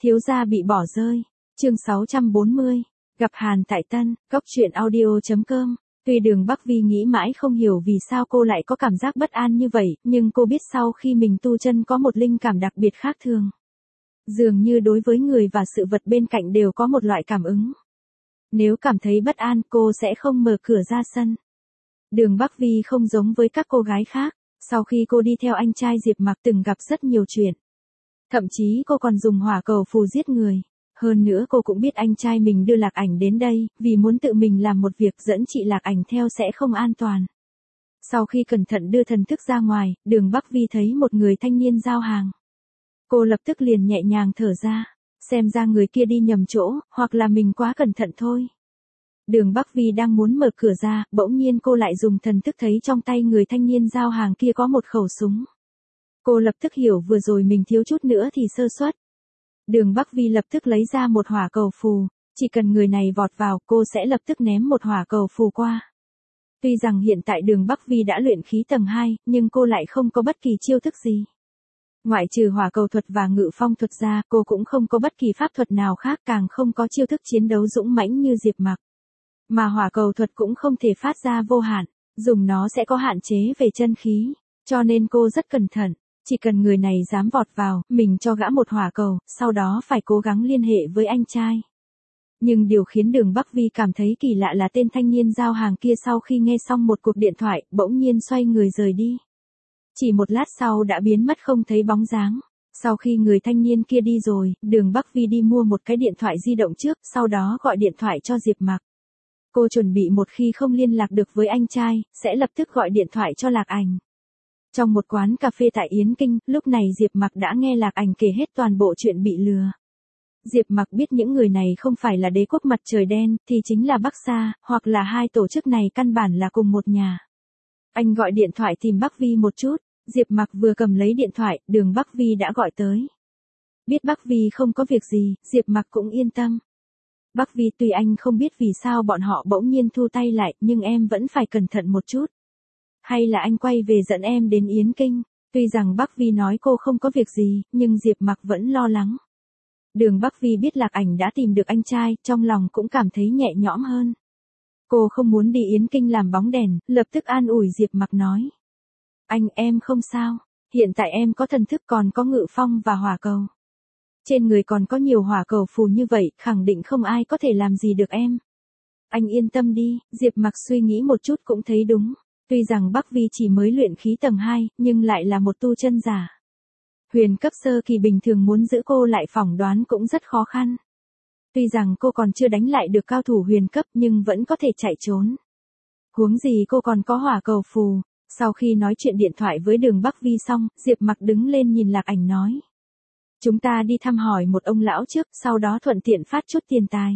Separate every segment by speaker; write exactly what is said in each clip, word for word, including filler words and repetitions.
Speaker 1: Thiếu gia bị bỏ rơi. Chương sáu trăm bốn mươi. Gặp Hàn tại Tân, góc truyện audio chấm com. Tuy Đường Bắc Vi nghĩ mãi không hiểu vì sao cô lại có cảm giác bất an như vậy, nhưng cô biết sau khi mình tu chân có một linh cảm đặc biệt khác thường. Dường như đối với người và sự vật bên cạnh đều có một loại cảm ứng. Nếu cảm thấy bất an, cô sẽ không mở cửa ra sân. Đường Bắc Vi không giống với các cô gái khác, sau khi cô đi theo anh trai Diệp Mặc từng gặp rất nhiều chuyện. Thậm chí cô còn dùng hỏa cầu phù giết người. Hơn nữa cô cũng biết anh trai mình đưa Lạc Ảnh đến đây, vì muốn tự mình làm một việc dẫn chị Lạc Ảnh theo sẽ không an toàn. Sau khi cẩn thận đưa thần thức ra ngoài, Đường Bắc Vi thấy một người thanh niên giao hàng. Cô lập tức liền nhẹ nhàng thở ra, xem ra người kia đi nhầm chỗ, hoặc là mình quá cẩn thận thôi. Đường Bắc Vi đang muốn mở cửa ra, bỗng nhiên cô lại dùng thần thức thấy trong tay người thanh niên giao hàng kia có một khẩu súng. Cô lập tức hiểu vừa rồi mình thiếu chút nữa thì sơ suất. Đường Bắc Vi lập tức lấy ra một hỏa cầu phù, chỉ cần người này vọt vào, cô sẽ lập tức ném một hỏa cầu phù qua. Tuy rằng hiện tại Đường Bắc Vi đã luyện khí tầng hai, nhưng cô lại không có bất kỳ chiêu thức gì. Ngoại trừ hỏa cầu thuật và ngự phong thuật ra, cô cũng không có bất kỳ pháp thuật nào khác, càng không có chiêu thức chiến đấu dũng mãnh như Diệp Mặc. Mà hỏa cầu thuật cũng không thể phát ra vô hạn, dùng nó sẽ có hạn chế về chân khí, cho nên cô rất cẩn thận. Chỉ cần người này dám vọt vào, mình cho gã một hỏa cầu, sau đó phải cố gắng liên hệ với anh trai. Nhưng điều khiến Đường Bắc Vi cảm thấy kỳ lạ là tên thanh niên giao hàng kia sau khi nghe xong một cuộc điện thoại, bỗng nhiên xoay người rời đi. Chỉ một lát sau đã biến mất không thấy bóng dáng. Sau khi người thanh niên kia đi rồi, Đường Bắc Vi đi mua một cái điện thoại di động trước, sau đó gọi điện thoại cho Diệp Mặc. Cô chuẩn bị một khi không liên lạc được với anh trai, sẽ lập tức gọi điện thoại cho Lạc Ảnh. Trong một quán cà phê tại Yến Kinh, lúc này Diệp Mặc đã nghe Lạc Ảnh kể hết toàn bộ chuyện bị lừa. Diệp Mặc biết những người này không phải là đế quốc mặt trời đen, thì chính là Bắc Sa, hoặc là hai tổ chức này căn bản là cùng một nhà. Anh gọi điện thoại tìm Bắc Vi một chút, Diệp Mặc vừa cầm lấy điện thoại, Đường Bắc Vi đã gọi tới. Biết Bắc Vi không có việc gì, Diệp Mặc cũng yên tâm. Bắc Vi, tuy anh không biết vì sao bọn họ bỗng nhiên thu tay lại, nhưng em vẫn phải cẩn thận một chút. Hay là anh quay về dẫn em đến Yến Kinh? Tuy rằng Bắc Vi nói cô không có việc gì, nhưng Diệp Mặc vẫn lo lắng. Đường Bắc Vi biết Lạc Ảnh đã tìm được anh trai, trong lòng cũng cảm thấy nhẹ nhõm hơn. Cô không muốn đi Yến Kinh làm bóng đèn, lập tức an ủi Diệp Mặc nói. Anh, em không sao, hiện tại em có thần thức còn có ngự phong và hỏa cầu. Trên người còn có nhiều hỏa cầu phù như vậy, khẳng định không ai có thể làm gì được em. Anh yên tâm đi, Diệp Mặc suy nghĩ một chút cũng thấy đúng. Tuy rằng Bắc Vi chỉ mới luyện khí tầng hai, nhưng lại là một tu chân giả. Huyền cấp sơ kỳ bình thường muốn giữ cô lại phỏng đoán cũng rất khó khăn. Tuy rằng cô còn chưa đánh lại được cao thủ huyền cấp nhưng vẫn có thể chạy trốn. Huống gì cô còn có hỏa cầu phù. Sau khi nói chuyện điện thoại với Đường Bắc Vi xong, Diệp Mặc đứng lên nhìn Lạc Ảnh nói. Chúng ta đi thăm hỏi một ông lão trước, sau đó thuận tiện phát chút tiền tài.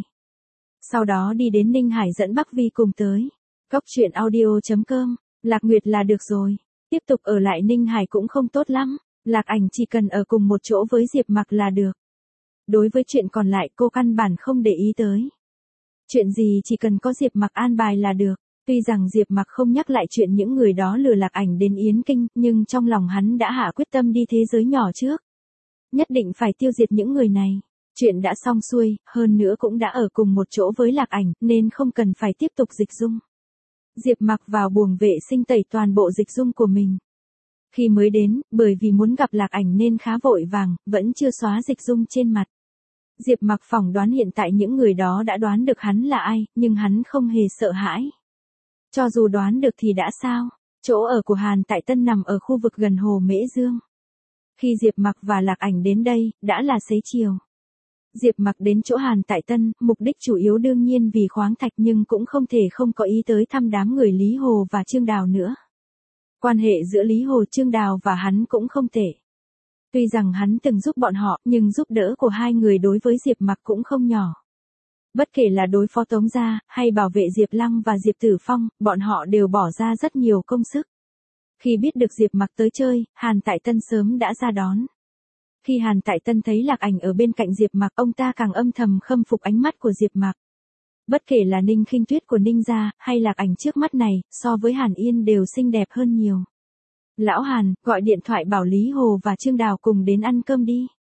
Speaker 1: Sau đó đi đến Ninh Hải dẫn Bắc Vi cùng tới. Góc truyện audio chấm com. Lạc Nguyệt là được rồi. Tiếp tục ở lại Ninh Hải cũng không tốt lắm. Lạc Ảnh chỉ cần ở cùng một chỗ với Diệp Mặc là được. Đối với chuyện còn lại cô căn bản không để ý tới. Chuyện gì chỉ cần có Diệp Mặc an bài là được. Tuy rằng Diệp Mặc không nhắc lại chuyện những người đó lừa Lạc Ảnh đến Yến Kinh, nhưng trong lòng hắn đã hạ quyết tâm đi thế giới nhỏ trước. Nhất định phải tiêu diệt những người này. Chuyện đã xong xuôi, hơn nữa cũng đã ở cùng một chỗ với Lạc Ảnh, nên không cần phải tiếp tục dịch dung. Diệp Mặc vào buồng vệ sinh tẩy toàn bộ dịch dung của mình. Khi mới đến, bởi vì muốn gặp Lạc Ảnh nên khá vội vàng, vẫn chưa xóa dịch dung trên mặt. Diệp Mặc phỏng đoán hiện tại những người đó đã đoán được hắn là ai, nhưng hắn không hề sợ hãi. Cho dù đoán được thì đã sao, chỗ ở của Hàn Tại Tân nằm ở khu vực gần hồ Mễ Dương. Khi Diệp Mặc và Lạc Ảnh đến đây, đã là xế chiều. Diệp Mặc đến chỗ Hàn Tại Tân, mục đích chủ yếu đương nhiên vì khoáng thạch nhưng cũng không thể không có ý tới thăm đám người Lý Hồ và Trương Đào nữa. Quan hệ giữa Lý Hồ, Trương Đào và hắn cũng không tệ. Tuy rằng hắn từng giúp bọn họ, nhưng giúp đỡ của hai người đối với Diệp Mặc cũng không nhỏ. Bất kể là đối phó Tống Gia, hay bảo vệ Diệp Lăng và Diệp Tử Phong, bọn họ đều bỏ ra rất nhiều công sức. Khi biết được Diệp Mặc tới chơi, Hàn Tại Tân sớm đã ra đón. Khi Hàn Tại Tân thấy Lạc Ảnh ở bên cạnh Diệp Mặc, ông ta càng âm thầm khâm phục ánh mắt của Diệp Mặc. Bất kể là Ninh Khinh Tuyết của Ninh gia, hay Lạc Ảnh trước mắt này, so với Hàn Yên đều xinh đẹp hơn nhiều. Lão Hàn, gọi điện thoại bảo Lý Hồ và Trương Đào cùng đến ăn cơm đi.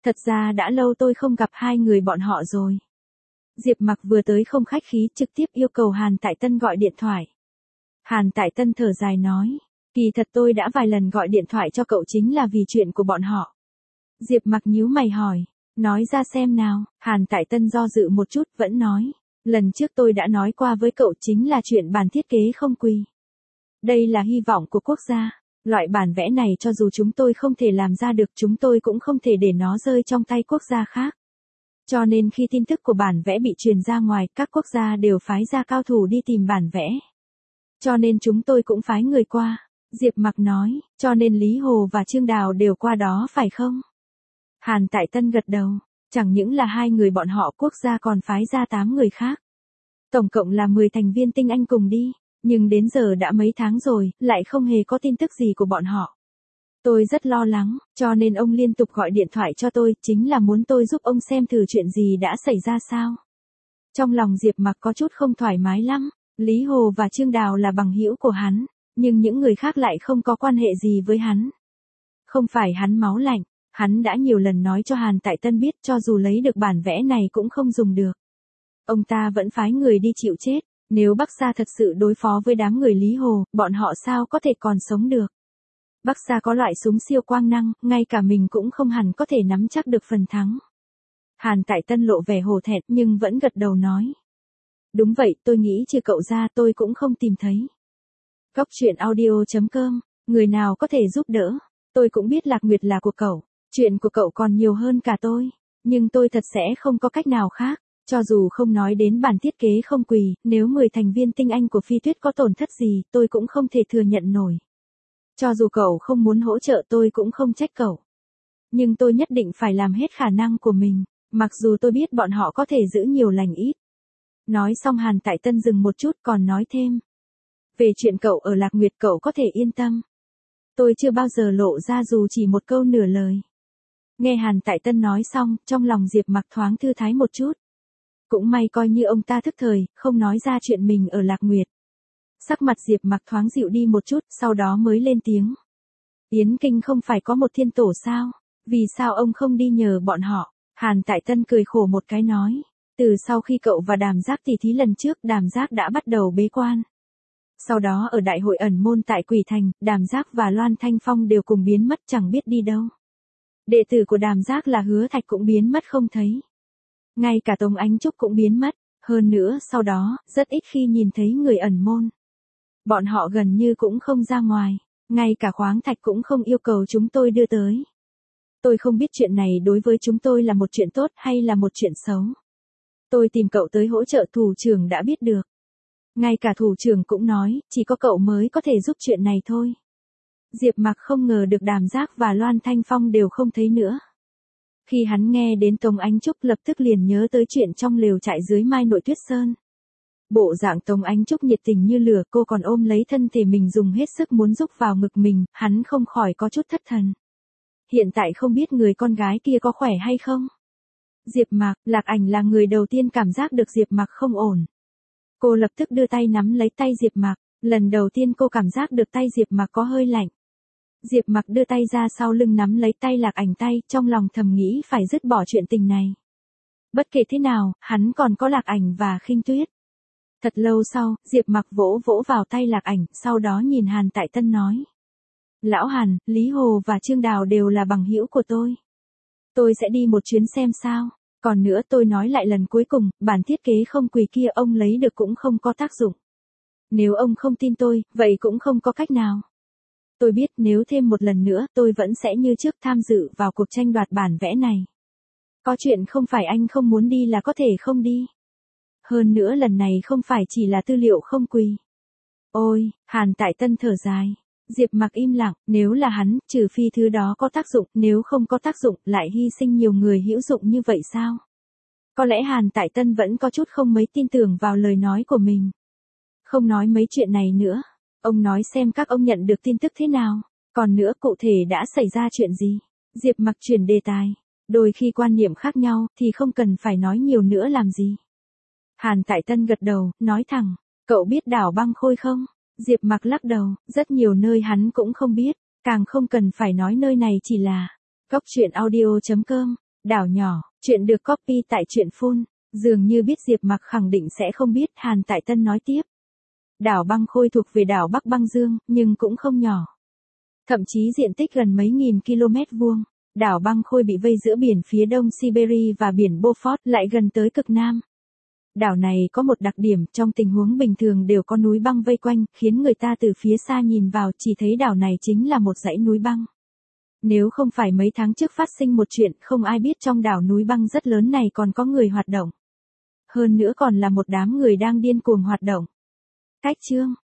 Speaker 1: Thật ra đã lâu tôi không gặp hai người bọn họ rồi. Diệp Mặc vừa tới không khách khí, trực tiếp yêu cầu Hàn Tại Tân gọi điện thoại. Hàn Tại Tân thở dài nói, kỳ thật tôi đã vài lần gọi điện thoại cho cậu chính là vì chuyện của bọn họ. Diệp Mặc nhíu mày hỏi, nói ra xem nào. Hàn Tại Tân do dự một chút vẫn nói, lần trước tôi đã nói qua với cậu chính là chuyện bản thiết kế không quỳ. Đây là hy vọng của quốc gia. Loại bản vẽ này cho dù chúng tôi không thể làm ra được, chúng tôi cũng không thể để nó rơi trong tay quốc gia khác. Cho nên khi tin tức của bản vẽ bị truyền ra ngoài, các quốc gia đều phái ra cao thủ đi tìm bản vẽ. Cho nên chúng tôi cũng phái người qua. Diệp Mặc nói, cho nên Lý Hồ và Trương Đào đều qua đó phải không? Hàn Tại Tân gật đầu, chẳng những là hai người bọn họ, quốc gia còn phái ra tám người khác. Tổng cộng là mười thành viên tinh anh cùng đi, nhưng đến giờ đã mấy tháng rồi, lại không hề có tin tức gì của bọn họ. Tôi rất lo lắng, cho nên ông liên tục gọi điện thoại cho tôi, chính là muốn tôi giúp ông xem thử chuyện gì đã xảy ra sao. Trong lòng Diệp Mặc có chút không thoải mái lắm, Lý Hồ và Trương Đào là bằng hữu của hắn, nhưng những người khác lại không có quan hệ gì với hắn. Không phải hắn máu lạnh, hắn đã nhiều lần nói cho Hàn Tại Tân biết cho dù lấy được bản vẽ này cũng không dùng được. Ông ta vẫn phái người đi chịu chết, nếu Bắc Sa thật sự đối phó với đám người Lý Hồ, bọn họ sao có thể còn sống được. Bắc Sa có loại súng siêu quang năng, ngay cả mình cũng không hẳn có thể nắm chắc được phần thắng. Hàn Tại Tân lộ vẻ hổ thẹn nhưng vẫn gật đầu nói. Đúng vậy, tôi nghĩ trừ cậu ra tôi cũng không tìm thấy. Góc truyện audio chấm com, người nào có thể giúp đỡ. Tôi cũng biết Lạc Nguyệt là của cậu, chuyện của cậu còn nhiều hơn cả tôi, nhưng tôi thật sẽ không có cách nào khác. Cho dù không nói đến bản thiết kế không quỳ, nếu mười thành viên tinh anh của Phi Tuyết có tổn thất gì, tôi cũng không thể thừa nhận nổi. Cho dù cậu không muốn hỗ trợ tôi cũng không trách cậu. Nhưng tôi nhất định phải làm hết khả năng của mình, mặc dù tôi biết bọn họ có thể giữ nhiều lành ít. Nói xong Hàn Tại Tân dừng một chút còn nói thêm. Về chuyện cậu ở Lạc Nguyệt cậu có thể yên tâm. Tôi chưa bao giờ lộ ra dù chỉ một câu nửa lời. Nghe Hàn Tại Tân nói xong, trong lòng Diệp Mặc thoáng thư thái một chút. Cũng may coi như ông ta thức thời, không nói ra chuyện mình ở Lạc Nguyệt. Sắc mặt Diệp Mặc thoáng dịu đi một chút, sau đó mới lên tiếng. Yến Kinh không phải có một thiên tổ sao? Vì sao ông không đi nhờ bọn họ? Hàn Tại Tân cười khổ một cái nói. Từ sau khi cậu và Đàm Giác tỉ thí lần trước, Đàm Giác đã bắt đầu bế quan. Sau đó ở đại hội ẩn môn tại Quỷ Thành, Đàm Giác và Loan Thanh Phong đều cùng biến mất chẳng biết đi đâu. Đệ tử của Đàm Giác là Hứa Thạch cũng biến mất không thấy. Ngay cả Tống Ánh Trúc cũng biến mất, hơn nữa sau đó, rất ít khi nhìn thấy người ẩn môn. Bọn họ gần như cũng không ra ngoài, ngay cả khoáng thạch cũng không yêu cầu chúng tôi đưa tới. Tôi không biết chuyện này đối với chúng tôi là một chuyện tốt hay là một chuyện xấu. Tôi tìm cậu tới hỗ trợ, thủ trưởng đã biết được. Ngay cả thủ trưởng cũng nói, chỉ có cậu mới có thể giúp chuyện này thôi. Diệp Mặc không ngờ được Đàm Giác và Loan Thanh Phong đều không thấy nữa. Khi hắn nghe đến Tống Ánh Trúc lập tức liền nhớ tới chuyện trong lều trại dưới Mai Nội Tuyết Sơn. Bộ dạng Tống Ánh Trúc nhiệt tình như lửa, cô còn ôm lấy thân thể mình dùng hết sức muốn rúc vào ngực mình, hắn không khỏi có chút thất thần. Hiện tại không biết người con gái kia có khỏe hay không? Diệp Mặc, Lạc Ảnh là người đầu tiên cảm giác được Diệp Mặc không ổn. Cô lập tức đưa tay nắm lấy tay Diệp Mặc, lần đầu tiên cô cảm giác được tay Diệp Mặc có hơi lạnh. Diệp Mặc đưa tay ra sau lưng nắm lấy tay Lạc Ảnh tay, trong lòng thầm nghĩ phải dứt bỏ chuyện tình này. Bất kể thế nào, hắn còn có Lạc Ảnh và Khinh Tuyết. Thật lâu sau, Diệp Mặc vỗ vỗ vào tay Lạc Ảnh, sau đó nhìn Hàn Tại Tân nói. Lão Hàn, Lý Hồ và Trương Đào đều là bằng hữu của tôi. Tôi sẽ đi một chuyến xem sao. Còn nữa tôi nói lại lần cuối cùng, bản thiết kế không quỳ kia ông lấy được cũng không có tác dụng. Nếu ông không tin tôi, vậy cũng không có cách nào. Tôi biết nếu thêm một lần nữa, tôi vẫn sẽ như trước tham dự vào cuộc tranh đoạt bản vẽ này. Có chuyện không phải anh không muốn đi là có thể không đi. Hơn nữa lần này không phải chỉ là tư liệu không quỳ. Ôi, Hàn Tại Tân thở dài. Diệp Mặc im lặng, nếu là hắn, trừ phi thứ đó có tác dụng, nếu không có tác dụng, lại hy sinh nhiều người hữu dụng như vậy sao? Có lẽ Hàn Tại Tân vẫn có chút không mấy tin tưởng vào lời nói của mình. Không nói mấy chuyện này nữa. Ông nói xem các ông nhận được tin tức thế nào. Còn nữa cụ thể đã xảy ra chuyện gì? Diệp Mặc chuyển đề tài. Đôi khi quan niệm khác nhau thì không cần phải nói nhiều nữa làm gì. Hàn Tại Tân gật đầu, nói thẳng. Cậu biết đảo Băng Khôi không? Diệp Mặc lắc đầu, rất nhiều nơi hắn cũng không biết. Càng không cần phải nói nơi này chỉ là. Góc truyện audio chấm com Đảo nhỏ, chuyện được copy tại truyện phun. Dường như biết Diệp Mặc khẳng định sẽ không biết, Hàn Tại Tân nói tiếp. Đảo Băng Khôi thuộc về đảo Bắc Băng Dương, nhưng cũng không nhỏ. Thậm chí diện tích gần mấy nghìn km vuông. Đảo Băng Khôi bị vây giữa biển phía đông Siberia và biển Beaufort, lại gần tới cực nam. Đảo này có một đặc điểm, trong tình huống bình thường đều có núi băng vây quanh, khiến người ta từ phía xa nhìn vào chỉ thấy đảo này chính là một dãy núi băng. Nếu không phải mấy tháng trước phát sinh một chuyện không ai biết trong đảo núi băng rất lớn này còn có người hoạt động. Hơn nữa còn là một đám người đang điên cuồng hoạt động. Cách chương